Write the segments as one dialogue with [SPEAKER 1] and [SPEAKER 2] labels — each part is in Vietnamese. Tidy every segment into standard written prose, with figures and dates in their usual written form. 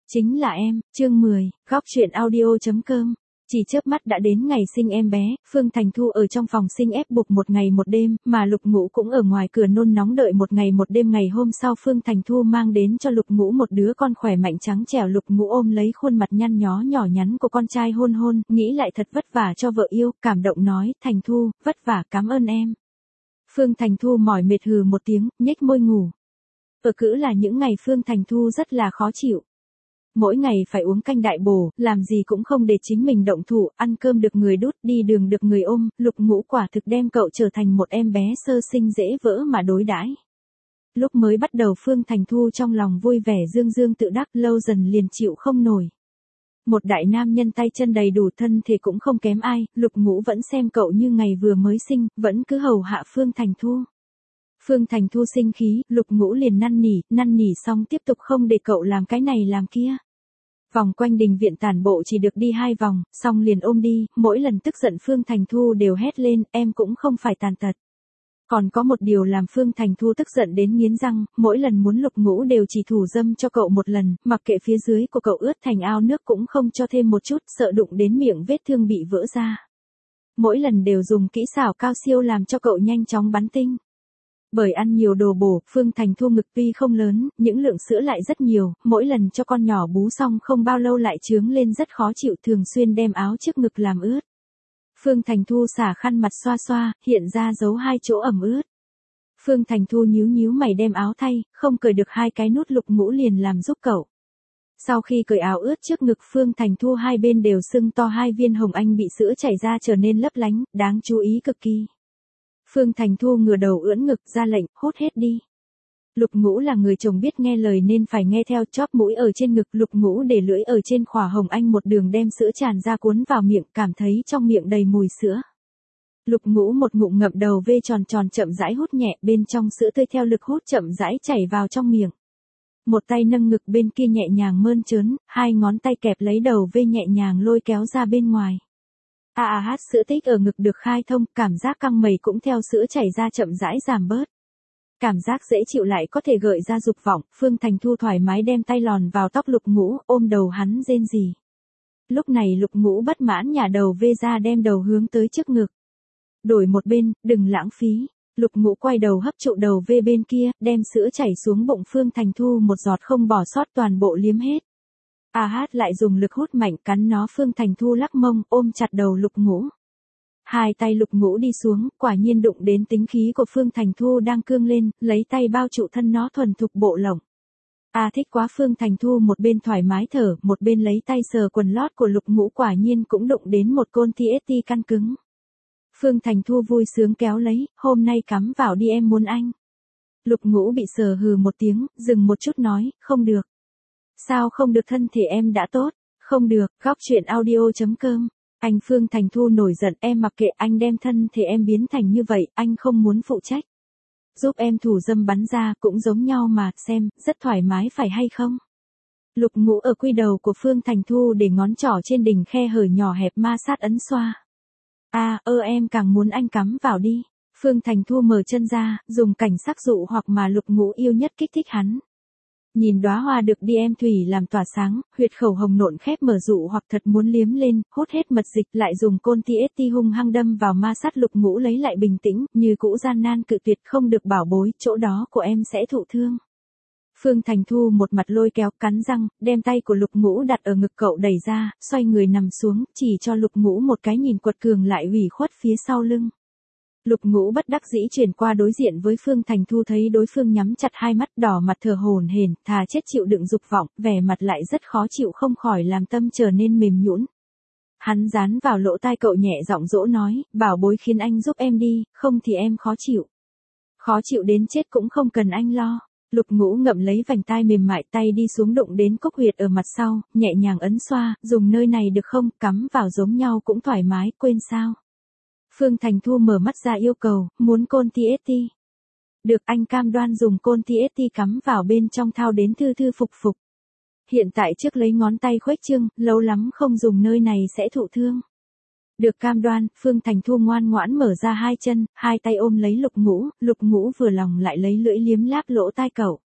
[SPEAKER 1] Chính là em, chương 10, góc truyện audio.com. Chỉ chớp mắt đã đến ngày sinh em bé, Phương Thành Thu ở trong phòng sinh ép buộc một ngày một đêm, mà Lục Ngũ cũng ở ngoài cửa nôn nóng đợi một ngày một đêm. Ngày hôm sau Phương Thành Thu mang đến cho Lục Ngũ một đứa con khỏe mạnh trắng trẻo. Lục Ngũ ôm lấy khuôn mặt nhăn nhó nhỏ nhắn của con trai hôn hôn, nghĩ lại thật vất vả cho vợ yêu, cảm động nói, Thành Thu, vất vả cảm ơn em. Phương Thành Thu mỏi mệt hừ một tiếng, nhếch môi ngủ. Cứ là những ngày Phương Thành Thu rất là khó chịu. Mỗi ngày phải uống canh đại bổ, làm gì cũng không để chính mình động thủ, ăn cơm được người đút, đi đường được người ôm, Lục Ngũ quả thực đem cậu trở thành một em bé sơ sinh dễ vỡ mà đối đãi. Lúc mới bắt đầu Phương Thành Thu trong lòng vui vẻ dương dương tự đắc, lâu dần liền chịu không nổi. Một đại nam nhân tay chân đầy đủ, thân thể cũng không kém ai, Lục Ngũ vẫn xem cậu như ngày vừa mới sinh, vẫn cứ hầu hạ Phương Thành Thu. Phương Thành Thu sinh khí, Lục Ngũ liền năn nỉ xong tiếp tục không để cậu làm cái này làm kia. Vòng quanh đình viện tản bộ chỉ được đi 2 vòng, xong liền ôm đi, mỗi lần tức giận Phương Thành Thu đều hét lên, em cũng không phải tàn tật. Còn có một điều làm Phương Thành Thu tức giận đến nghiến răng, mỗi lần muốn Lục Ngũ đều chỉ thủ dâm cho cậu một lần, mặc kệ phía dưới của cậu ướt thành ao nước cũng không cho thêm một chút, sợ đụng đến miệng vết thương bị vỡ ra. Mỗi lần đều dùng kỹ xảo cao siêu làm cho cậu nhanh chóng bắn tinh. Bởi ăn nhiều đồ bổ, Phương Thành Thu ngực tuy không lớn, những lượng sữa lại rất nhiều, mỗi lần cho con nhỏ bú xong không bao lâu lại chướng lên rất khó chịu, thường xuyên đem áo trước ngực làm ướt. Phương Thành Thu xả khăn mặt xoa xoa, hiện ra dấu 2 chỗ ẩm ướt. Phương Thành Thu nhíu mày đem áo thay, không cởi được 2 cái nút, Lục Ngũ liền làm giúp cậu. Sau khi cởi áo ướt trước ngực Phương Thành Thu 2 bên đều sưng to, 2 viên hồng anh bị sữa chảy ra trở nên lấp lánh, đáng chú ý cực kỳ. Phương Thành Thu ngửa đầu ưỡn ngực ra lệnh, hốt hết đi. Lục Ngũ là người chồng biết nghe lời nên phải nghe theo, chóp mũi ở trên ngực, Lục Ngũ để lưỡi ở trên khỏa hồng anh một đường đem sữa tràn ra cuốn vào miệng, cảm thấy trong miệng đầy mùi sữa. Lục Ngũ một ngụm ngậm đầu V tròn chậm rãi hút nhẹ, bên trong sữa tươi theo lực hút chậm rãi chảy vào trong miệng. Một tay nâng ngực bên kia nhẹ nhàng mơn trớn, 2 ngón tay kẹp lấy đầu V nhẹ nhàng lôi kéo ra bên ngoài. Sữa tích ở ngực được khai thông, cảm giác căng mẩy cũng theo sữa chảy ra chậm rãi giảm bớt. Cảm giác dễ chịu lại có thể gợi ra dục vọng, Phương Thành Thu thoải mái đem tay lòn vào tóc Lục Ngũ, ôm đầu hắn rên rỉ. Lúc này Lục Ngũ bất mãn nhả đầu V ra, đem đầu hướng tới trước ngực. Đổi một bên, đừng lãng phí. Lục Ngũ quay đầu hấp trụ đầu V bên kia, đem sữa chảy xuống bụng Phương Thành Thu một giọt không bỏ sót, toàn bộ liếm hết. Lại dùng lực hút mạnh cắn nó, Phương Thành Thu lắc mông, ôm chặt đầu Lục Ngũ. 2 tay Lục Ngũ đi xuống, quả nhiên đụng đến tính khí của Phương Thành Thu đang cương lên, lấy tay bao trụ thân nó thuần thục bộ lỏng. Thích quá, Phương Thành Thu một bên thoải mái thở, một bên lấy tay sờ quần lót của Lục Ngũ, quả nhiên cũng đụng đến một côn TST căn cứng. Phương Thành Thu vui sướng kéo lấy, hôm nay cắm vào đi em muốn anh. Lục Ngũ bị sờ hừ một tiếng, dừng một chút nói, không được. Sao không được, thân thể em đã tốt. Không được, góc truyện audio.com. Anh Phương Thành Thu nổi giận, em mặc kệ, anh đem thân thể em biến thành như vậy, anh không muốn phụ trách. Giúp em thủ dâm bắn ra, cũng giống nhau mà, xem, rất thoải mái phải hay không? Lục Ngũ ở quy đầu của Phương Thành Thu để ngón trỏ trên đỉnh khe hở nhỏ hẹp ma sát ấn xoa. Em càng muốn anh cắm vào đi. Phương Thành Thu mở chân ra, dùng cảnh sắc dụ hoặc mà Lục Ngũ yêu nhất kích thích hắn. Nhìn đóa hoa được đi em thủy làm tỏa sáng, huyệt khẩu hồng nộn khép mở dụ hoặc thật muốn liếm lên, hút hết mật dịch, lại dùng côn TST hung hăng đâm vào ma sát. Lục Ngũ lấy lại bình tĩnh, như cũ gian nan cự tuyệt, không được bảo bối, chỗ đó của em sẽ thụ thương. Phương Thành Thu một mặt lôi kéo, cắn răng, đem tay của Lục Ngũ đặt ở ngực cậu đẩy ra, xoay người nằm xuống, chỉ cho Lục Ngũ một cái nhìn quật cường lại ủy khuất phía sau lưng. Lục Ngũ bất đắc dĩ chuyển qua đối diện với Phương Thành Thu, thấy đối phương nhắm chặt 2 mắt, đỏ mặt thở hổn hển, thà chết chịu đựng dục vọng, vẻ mặt lại rất khó chịu, không khỏi làm tâm trở nên mềm nhũn. Hắn dán vào lỗ tai cậu nhẹ giọng dỗ nói, bảo bối khiến anh giúp em đi, không thì em khó chịu. Khó chịu đến chết cũng không cần anh lo. Lục Ngũ ngậm lấy vành tai mềm mại, tay đi xuống đụng đến cúc huyệt ở mặt sau, nhẹ nhàng ấn xoa, dùng nơi này được không, cắm vào giống nhau cũng thoải mái, quên sao? Phương Thành Thu mở mắt ra yêu cầu, muốn côn TST. Được, anh cam đoan dùng côn TST cắm vào bên trong thao đến thư thư phục phục. Hiện tại trước lấy ngón tay khuếch trương, lâu lắm không dùng nơi này sẽ thụ thương. Được, cam đoan. Phương Thành Thu ngoan ngoãn mở ra 2 chân, 2 tay ôm lấy Lục Ngũ vừa lòng lại lấy lưỡi liếm láp lỗ tai cậu.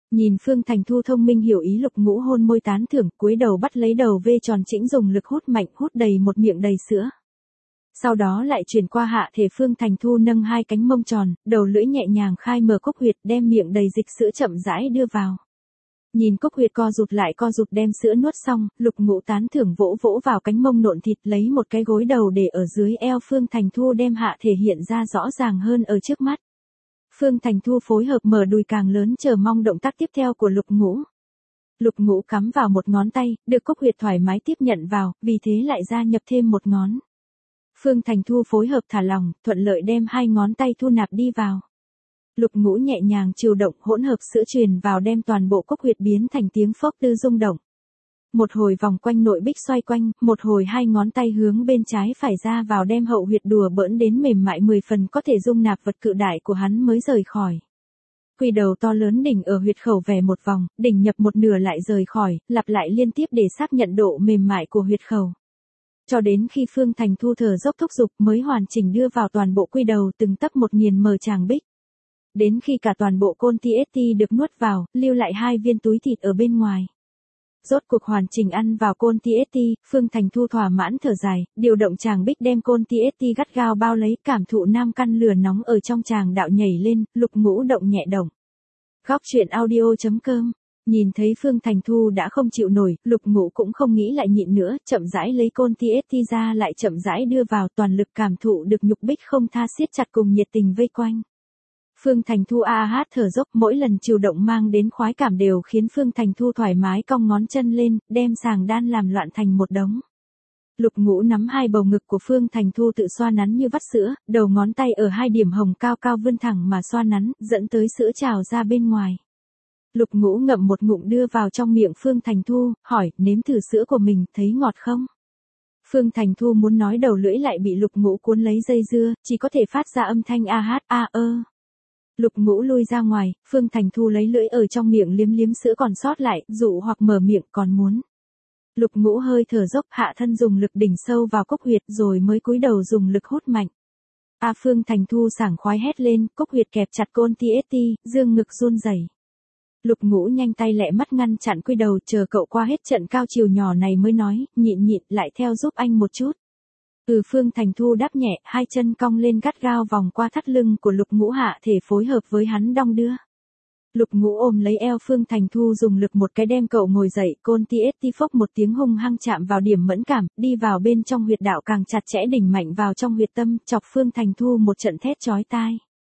[SPEAKER 1] Nhìn Phương Thành Thu thông minh hiểu ý, Lục Ngũ hôn môi tán thưởng, cúi đầu bắt lấy đầu V tròn chỉnh dùng lực hút mạnh, hút đầy một miệng đầy sữa. Sau đó lại chuyển qua hạ thể Phương Thành Thu, nâng hai cánh mông tròn, đầu lưỡi nhẹ nhàng khai mở cúc huyệt, đem miệng đầy dịch sữa chậm rãi đưa vào. Nhìn cúc huyệt co rụt lại co rụt, đem sữa nuốt xong, Lục Ngũ tán thưởng vỗ vỗ vào cánh mông nộn thịt, lấy một cái gối đầu để ở dưới eo Phương Thành Thu, đem hạ thể hiện ra rõ ràng hơn ở trước mắt. Phương Thành Thu phối hợp mở đùi càng lớn, chờ mong động tác tiếp theo của Lục Ngũ. Lục Ngũ cắm vào một ngón tay, được cúc huyệt thoải mái tiếp nhận vào, vì thế lại gia nhập thêm một ngón. Phương Thành Thu phối hợp thả lỏng, thuận lợi đem hai ngón tay thu nạp đi vào. Lục Ngũ nhẹ nhàng chiều động, hỗn hợp sữa truyền vào, đem toàn bộ cúc huyệt biến thành tiếng phốc tư rung động. Một hồi vòng quanh nội bích xoay quanh, một hồi hai ngón tay hướng bên trái phải ra vào, đem hậu huyệt đùa bỡn đến mềm mại 10 phần, có thể dung nạp vật cự đại của hắn mới rời khỏi. Quy đầu to lớn đỉnh ở huyệt khẩu vè một vòng, đỉnh nhập một nửa lại rời khỏi, lặp lại liên tiếp để xác nhận độ mềm mại của huyệt khẩu. Cho đến khi Phương Thành Thu thở dốc thúc giục mới hoàn chỉnh đưa vào toàn bộ quy đầu, từng tấc một nghiền mở tràng bích. Đến khi cả toàn bộ côn TST được nuốt vào, lưu lại hai viên túi thịt ở bên ngoài. Rốt cuộc hoàn chỉnh ăn vào côn TST, Phương Thành Thu thỏa mãn thở dài, điều động tràng bích đem côn TST gắt gao bao lấy, cảm thụ nam căn lửa nóng ở trong tràng đạo nhảy lên, Lục Ngũ động nhẹ động. Góc truyện audio.com. Nhìn thấy Phương Thành Thu đã không chịu nổi, Lục Ngũ cũng không nghĩ lại nhịn nữa, chậm rãi lấy côn TST ra, lại chậm rãi đưa vào, toàn lực cảm thụ được nhục bích không tha siết chặt cùng nhiệt tình vây quanh. Phương Thành Thu thở dốc, mỗi lần chiều động mang đến khoái cảm đều khiến Phương Thành Thu thoải mái cong ngón chân lên, đem sàng đan làm loạn thành một đống. Lục Ngũ nắm hai bầu ngực của Phương Thành Thu tự xoa nắn như vắt sữa, đầu ngón tay ở hai điểm hồng cao cao vươn thẳng mà xoa nắn, dẫn tới sữa trào ra bên ngoài. Lục Ngũ ngậm một ngụm đưa vào trong miệng Phương Thành Thu, hỏi, nếm thử sữa của mình, thấy ngọt không? Phương Thành Thu muốn nói, đầu lưỡi lại bị Lục Ngũ cuốn lấy dây dưa, chỉ có thể phát ra âm thanh ơ. Lục Ngũ lui ra ngoài, Phương Thành Thu lấy lưỡi ở trong miệng liếm liếm sữa còn sót lại, dụ hoặc mở miệng còn muốn. Lục Ngũ hơi thở dốc, hạ thân dùng lực đỉnh sâu vào cúc huyệt, rồi mới cúi đầu dùng lực hút mạnh. Phương Thành Thu sảng khoái hét lên, cúc huyệt kẹp chặt côn TST, dương ngực run rẩy. Lục Ngũ nhanh tay lẹ mắt ngăn chặn quy đầu, chờ cậu qua hết trận cao chiều nhỏ này mới nói, nhịn lại theo giúp anh một chút. Phương Thành Thu đáp nhẹ, hai chân cong lên gắt gao vòng qua thắt lưng của Lục Ngũ, hạ thể phối hợp với hắn đong đưa. Lục Ngũ ôm lấy eo Phương Thành Thu, dùng lực một cái đem cậu ngồi dậy, côn TST phốc một tiếng hung hăng chạm vào điểm mẫn cảm, đi vào bên trong huyệt đạo càng chặt chẽ, đỉnh mạnh vào trong huyệt tâm, chọc Phương Thành Thu một trận thét chói tai.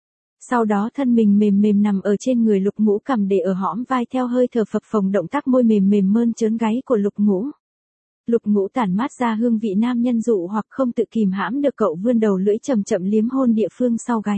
[SPEAKER 1] Sau đó thân mình mềm mềm nằm ở trên người Lục Ngũ, cầm để ở hõm vai theo hơi thở phập phồng, động tác môi mềm mềm mơn trớn gáy của Lục Ngũ. Lục Ngũ tản mát ra hương vị nam nhân dụ hoặc, không tự kìm hãm được, cậu vươn đầu lưỡi chậm chậm liếm hôn địa phương sau gáy.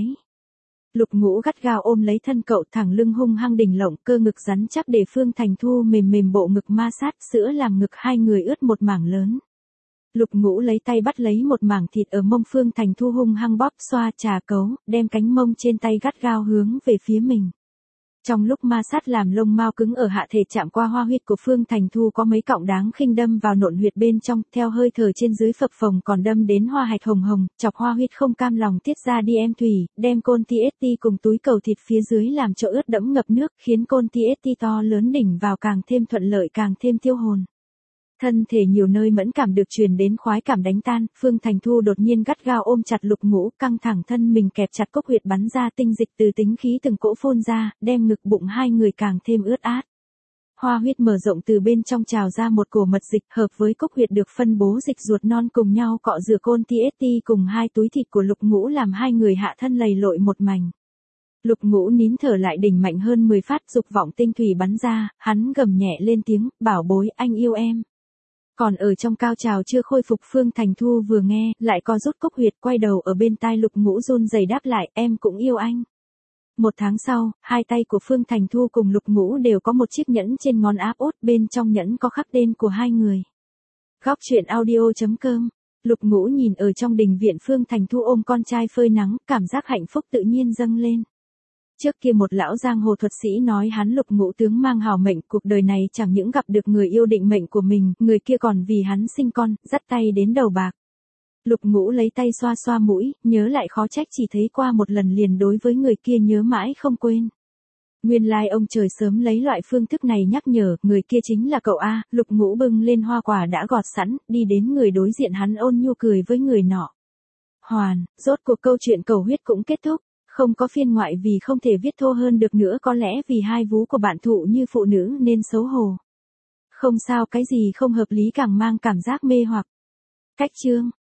[SPEAKER 1] Lục Ngũ gắt gao ôm lấy thân cậu, thẳng lưng hung hăng đỉnh lộng, cơ ngực rắn chắc để Phương Thành Thu mềm mềm bộ ngực ma sát, sữa làm ngực hai người ướt một mảng lớn. Lục Ngũ lấy tay bắt lấy một mảng thịt ở mông Phương Thành Thu, hung hăng bóp xoa trà cấu, đem cánh mông trên tay gắt gao hướng về phía mình. Trong lúc ma sát làm lông mao cứng ở hạ thể chạm qua hoa huyệt của Phương Thành Thu, có mấy cọng đáng khinh đâm vào nộn huyệt bên trong, theo hơi thở trên dưới phập phồng còn đâm đến hoa hạch hồng hồng, chọc hoa huyệt không cam lòng tiết ra đi em thủy, đem côn TST cùng túi cầu thịt phía dưới làm cho ướt đẫm ngập nước, khiến côn TST to lớn đỉnh vào càng thêm thuận lợi, càng thêm tiêu hồn. Thân thể nhiều nơi mẫn cảm được truyền đến khoái cảm đánh tan, Phương Thành Thu đột nhiên gắt gao ôm chặt Lục Ngũ, căng thẳng thân mình kẹp chặt cúc huyệt, bắn ra tinh dịch từ tính khí từng cỗ phun ra, đem ngực bụng hai người càng thêm ướt át. Hoa huyết mở rộng, từ bên trong trào ra một cổ mật dịch, hợp với cúc huyệt được phân bố dịch ruột non cùng nhau cọ rửa côn TST cùng hai túi thịt của Lục Ngũ, làm hai người hạ thân lầy lội một mảnh. Lục Ngũ nín thở lại, đỉnh mạnh hơn 10 phát, dục vọng tinh thủy bắn ra, hắn gầm nhẹ lên tiếng, bảo bối, anh yêu em. Còn ở trong cao trào chưa khôi phục, Phương Thành Thu vừa nghe, lại co rút cúc huyệt, quay đầu ở bên tai Lục Ngũ run rẩy đáp lại, em cũng yêu anh. Một tháng sau, hai tay của Phương Thành Thu cùng Lục Ngũ đều có một chiếc nhẫn trên ngón áp út, bên trong nhẫn có khắc tên của hai người. Góc truyện audio.com. Lục Ngũ nhìn ở trong đình viện Phương Thành Thu ôm con trai phơi nắng, cảm giác hạnh phúc tự nhiên dâng lên. Trước kia một lão giang hồ thuật sĩ nói hắn Lục Ngũ tướng mang hào mệnh, cuộc đời này chẳng những gặp được người yêu định mệnh của mình, người kia còn vì hắn sinh con, dắt tay đến đầu bạc. Lục Ngũ lấy tay xoa xoa mũi, nhớ lại khó trách chỉ thấy qua một lần liền đối với người kia nhớ mãi không quên. Nguyên lai ông trời sớm lấy loại phương thức này nhắc nhở, người kia chính là cậu A. Lục Ngũ bưng lên hoa quả đã gọt sẵn, đi đến người đối diện hắn ôn nhu cười với người nọ. Hoàn, rốt cuộc câu chuyện cầu huyết cũng kết thúc, không có phiên ngoại vì không thể viết thô hơn được nữa, có lẽ vì hai vú của bạn thụ như phụ nữ nên xấu hổ. Không sao, cái gì không hợp lý càng mang cảm giác mê hoặc. Cách chương